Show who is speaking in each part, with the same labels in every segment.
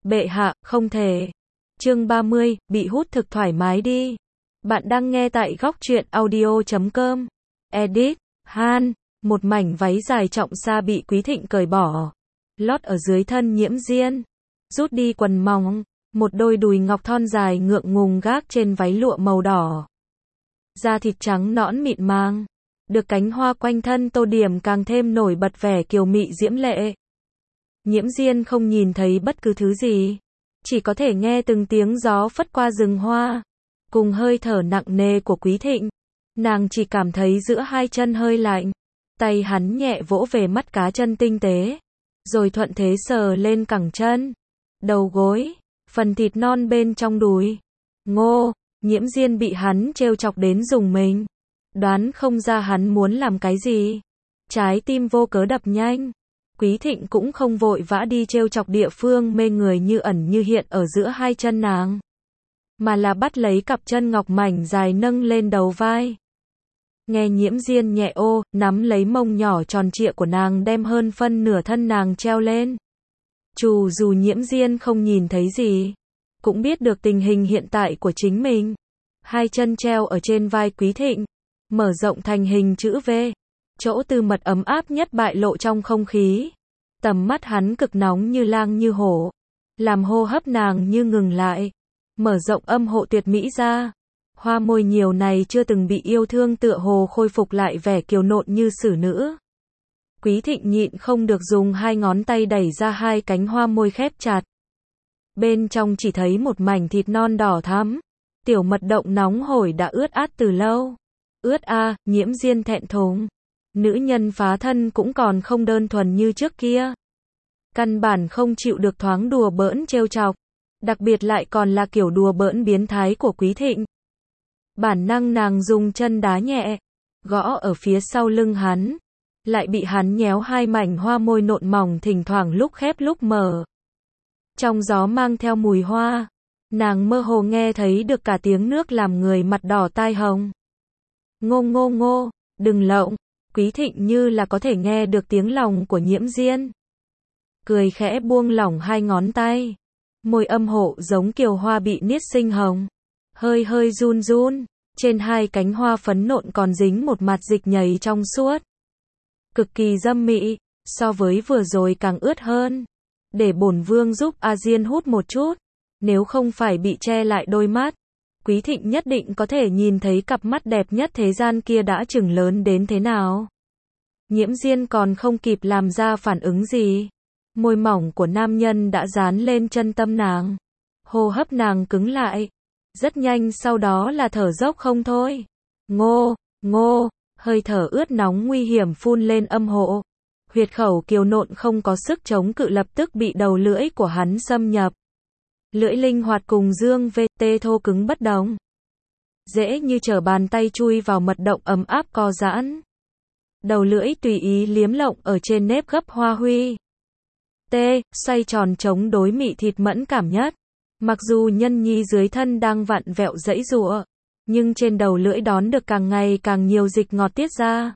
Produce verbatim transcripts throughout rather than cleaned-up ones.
Speaker 1: Bệ hạ, không thể. Chương ba mươi, bị hút thực thoải mái đi. Bạn đang nghe tại góc truyện audio chấm com. Edit, Han, một mảnh váy dài trọng sa bị Quý Thịnh cởi bỏ. Lót ở dưới thân Nhiễm Diên. Rút đi quần mỏng, một đôi đùi ngọc thon dài ngượng ngùng gác trên váy lụa màu đỏ. Da thịt trắng nõn mịn màng. Được cánh hoa quanh thân tô điểm càng thêm nổi bật vẻ kiều mị diễm lệ. Nhiễm Diên không nhìn thấy bất cứ thứ gì. Chỉ có thể nghe từng tiếng gió phất qua rừng hoa. Cùng hơi thở nặng nề của Quý Thịnh. Nàng chỉ cảm thấy giữa hai chân hơi lạnh. Tay hắn nhẹ vỗ về mắt cá chân tinh tế. Rồi thuận thế sờ lên cẳng chân. Đầu gối. Phần thịt non bên trong đùi. Ngô, Nhiễm Diên bị hắn trêu chọc đến rùng mình. Đoán không ra hắn muốn làm cái gì. Trái tim vô cớ đập nhanh. Quý Thịnh cũng không vội vã đi trêu chọc địa phương mê người như ẩn như hiện ở giữa hai chân nàng. Mà là bắt lấy cặp chân ngọc mảnh dài nâng lên đầu vai. Nghe Nhiễm Diên nhẹ ô, nắm lấy mông nhỏ tròn trịa của nàng đem hơn phân nửa thân nàng treo lên. Chù dù Nhiễm Diên không nhìn thấy gì. Cũng biết được tình hình hiện tại của chính mình. Hai chân treo ở trên vai Quý Thịnh. Mở rộng thành hình chữ V. Chỗ tư mật ấm áp nhất bại lộ trong không khí. Tầm mắt hắn cực nóng như lang như hổ. Làm hô hấp nàng như ngừng lại. Mở rộng âm hộ tuyệt mỹ ra. Hoa môi nhiều này chưa từng bị yêu thương tựa hồ khôi phục lại vẻ kiều nộn như xử nữ. Quý Thịnh nhịn không được dùng hai ngón tay đẩy ra hai cánh hoa môi khép chặt. Bên trong chỉ thấy một mảnh thịt non đỏ thắm. Tiểu mật động nóng hổi đã ướt át từ lâu. Ướt a, Nhiễm Diên thẹn thùng. Nữ nhân phá thân cũng còn không đơn thuần như trước kia. Căn bản không chịu được thoáng đùa bỡn trêu chọc. Đặc biệt lại còn là kiểu đùa bỡn biến thái của Quý Thịnh. Bản năng nàng dùng chân đá nhẹ. Gõ ở phía sau lưng hắn. Lại bị hắn nhéo hai mảnh hoa môi nộn mỏng thỉnh thoảng lúc khép lúc mở. Trong gió mang theo mùi hoa. Nàng mơ hồ nghe thấy được cả tiếng nước làm người mặt đỏ tai hồng. Ngô ngô ngô, đừng lộng. Quý Thịnh như là có thể nghe được tiếng lòng của Nhiễm Diên. Cười khẽ buông lỏng hai ngón tay. Môi âm hộ giống kiều hoa bị niết sinh hồng. Hơi hơi run run. Trên hai cánh hoa phấn nộn còn dính một mạt dịch nhầy trong suốt. Cực kỳ dâm mị. So với vừa rồi càng ướt hơn. Để bổn vương giúp A Diên hút một chút. Nếu không phải bị che lại đôi mắt. Quý Thịnh nhất định có thể nhìn thấy cặp mắt đẹp nhất thế gian kia đã chừng lớn đến thế nào. Nhiễm Diên còn không kịp làm ra phản ứng gì. Môi mỏng của nam nhân đã dán lên chân tâm nàng. Hô hấp nàng cứng lại. Rất nhanh sau đó là thở dốc không thôi. Ngô, ngô, hơi thở ướt nóng nguy hiểm phun lên âm hộ. Huyệt khẩu kiều nộn không có sức chống cự lập tức bị đầu lưỡi của hắn xâm nhập. Lưỡi linh hoạt cùng dương vê tê thô cứng bất đồng. Dễ như trở bàn tay chui vào mật động ấm áp co giãn. Đầu lưỡi tùy ý liếm lộng ở trên nếp gấp hoa huy. T, xoay tròn chống đối mị thịt mẫn cảm nhất. Mặc dù nhân nhi dưới thân đang vặn vẹo giãy giụa, nhưng trên đầu lưỡi đón được càng ngày càng nhiều dịch ngọt tiết ra.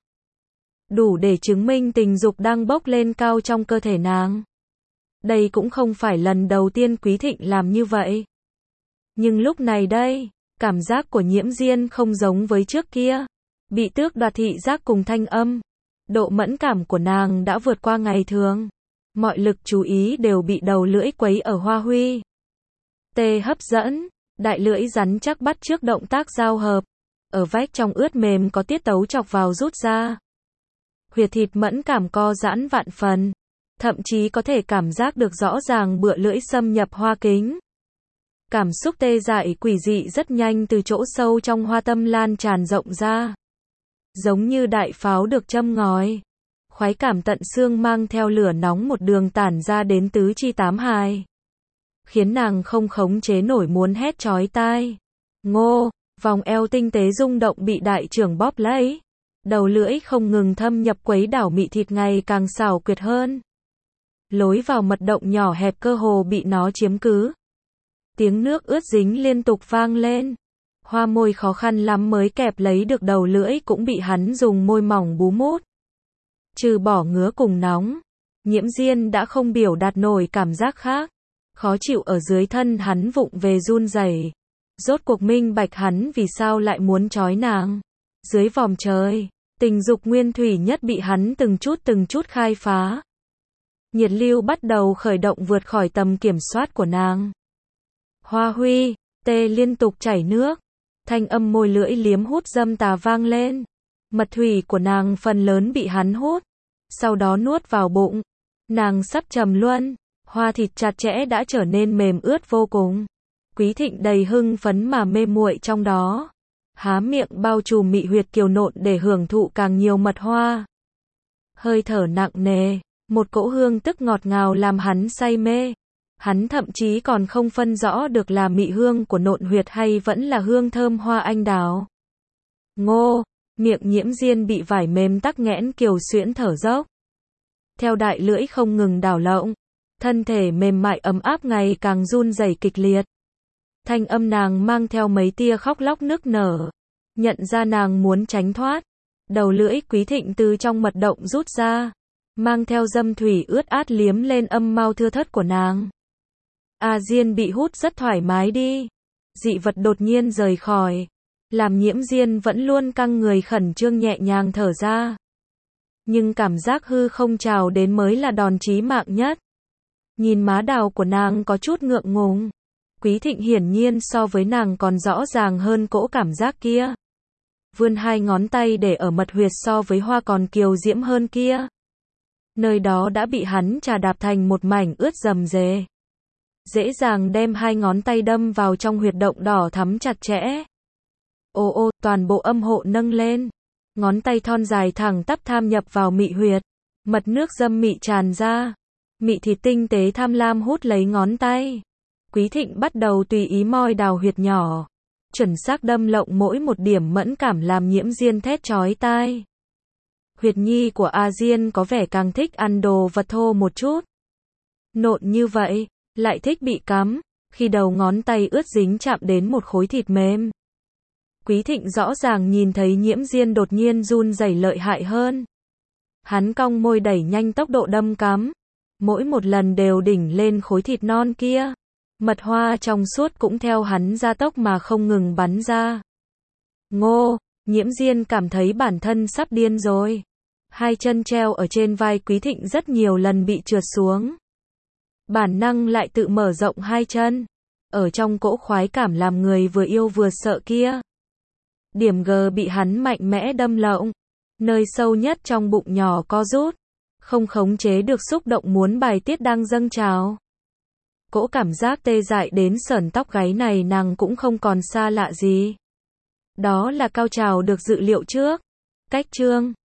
Speaker 1: Đủ để chứng minh tình dục đang bốc lên cao trong cơ thể nàng. Đây cũng không phải lần đầu tiên Quý Thịnh làm như vậy. Nhưng lúc này đây, cảm giác của Nhiễm Diên không giống với trước kia. Bị tước đoạt thị giác cùng thanh âm. Độ mẫn cảm của nàng đã vượt qua ngày thường. Mọi lực chú ý đều bị đầu lưỡi quấy ở hoa huy. Tê hấp dẫn, đại lưỡi rắn chắc bắt trước động tác giao hợp. Ở vách trong ướt mềm có tiết tấu chọc vào rút ra. Huyệt thịt mẫn cảm co giãn vạn phần. Thậm chí có thể cảm giác được rõ ràng bựa lưỡi xâm nhập hoa kính. Cảm xúc tê dại quỷ dị rất nhanh từ chỗ sâu trong hoa tâm lan tràn rộng ra. Giống như đại pháo được châm ngòi. Khoái cảm tận xương mang theo lửa nóng một đường tản ra đến tứ chi tám hài. Khiến nàng không khống chế nổi muốn hét chói tai. Ngô, vòng eo tinh tế rung động bị đại trưởng bóp lấy. Đầu lưỡi không ngừng thâm nhập quấy đảo mị thịt ngày càng xảo quyệt hơn. Lối vào mật động nhỏ hẹp cơ hồ bị nó chiếm cứ. Tiếng nước ướt dính liên tục vang lên. Hoa môi khó khăn lắm mới kẹp lấy được đầu lưỡi cũng bị hắn dùng môi mỏng bú mút. Trừ bỏ ngứa cùng nóng, Nhiễm Diên đã không biểu đạt nổi cảm giác khác. khó chịu ở dưới thân hắn vụng về run rẩy. Rốt cuộc minh bạch hắn vì sao lại muốn trói nàng. Dưới vòm trời, tình dục nguyên thủy nhất bị hắn từng chút từng chút khai phá. Nhiệt lưu bắt đầu khởi động vượt khỏi tầm kiểm soát của nàng. Hoa huy, tê liên tục chảy nước. Thanh âm môi lưỡi liếm hút dâm tà vang lên. Mật thủy của nàng phần lớn bị hắn hút, sau đó nuốt vào bụng. Nàng sắp trầm luân, hoa thịt chặt chẽ đã trở nên mềm ướt vô cùng. Quý Thịnh đầy hưng phấn mà mê muội trong đó. Há miệng bao trùm mị huyệt kiều nộn để hưởng thụ càng nhiều mật hoa. Hơi thở nặng nề, một cỗ hương tức ngọt ngào làm hắn say mê. Hắn thậm chí còn không phân rõ được là mị hương của nộn huyệt hay vẫn là hương thơm hoa anh đào. Ngô, miệng Nhiễm Diên bị vải mềm tắc nghẽn kiều xuyễn thở dốc. Theo đại lưỡi không ngừng đảo lộn, thân thể mềm mại ấm áp ngày càng run rẩy kịch liệt. Thanh âm nàng mang theo mấy tia khóc lóc nức nở. Nhận ra nàng muốn tránh thoát. Đầu lưỡi Quý Thịnh từ trong mật động rút ra, mang theo dâm thủy ướt át liếm lên âm mau thưa thớt của nàng. A Diên bị hút rất thoải mái đi. Dị vật đột nhiên rời khỏi, làm Nhiễm Diên vẫn luôn căng người khẩn trương nhẹ nhàng thở ra. Nhưng cảm giác hư không trào đến mới là đòn chí mạng nhất. Nhìn má đào của nàng có chút ngượng ngùng. Quý Thịnh hiển nhiên so với nàng còn rõ ràng hơn cỗ cảm giác kia. Vươn hai ngón tay để ở mật huyệt so với hoa còn kiều diễm hơn kia. Nơi đó đã bị hắn trà đạp thành một mảnh ướt rầm rề. Dễ dàng đem hai ngón tay đâm vào trong huyệt động đỏ thắm chặt chẽ. Ô ô, toàn bộ âm hộ nâng lên. Ngón tay thon dài thẳng tắp tham nhập vào mị huyệt. Mật nước dâm mị tràn ra. Mị thịt tinh tế tham lam hút lấy ngón tay. Quý Thịnh bắt đầu tùy ý moi đào huyệt nhỏ. Chuẩn xác đâm lộng mỗi một điểm mẫn cảm làm Nhiễm Diên thét chói tai. Huyệt nhi của A Diên có vẻ càng thích ăn đồ vật thô một chút. Nộn như vậy, lại thích bị cắm, khi đầu ngón tay ướt dính chạm đến một khối thịt mềm. Quý Thịnh rõ ràng nhìn thấy Nhiễm Diên đột nhiên run rẩy lợi hại hơn. Hắn cong môi đẩy nhanh tốc độ đâm cắm. Mỗi một lần đều đỉnh lên khối thịt non kia. Mật hoa trong suốt cũng theo hắn gia tốc mà không ngừng bắn ra. Ngô, Nhiễm Diên cảm thấy bản thân sắp điên rồi. Hai chân treo ở trên vai Quý Thịnh rất nhiều lần bị trượt xuống. Bản năng lại tự mở rộng hai chân. Ở trong cỗ khoái cảm làm người vừa yêu vừa sợ kia. Điểm G bị hắn mạnh mẽ đâm lộng. Nơi sâu nhất trong bụng nhỏ co rút. Không khống chế được xúc động muốn bài tiết đang dâng trào. Cỗ cảm giác tê dại đến sởn tóc gáy này nàng cũng không còn xa lạ gì. Đó là cao trào được dự liệu trước. Cách chương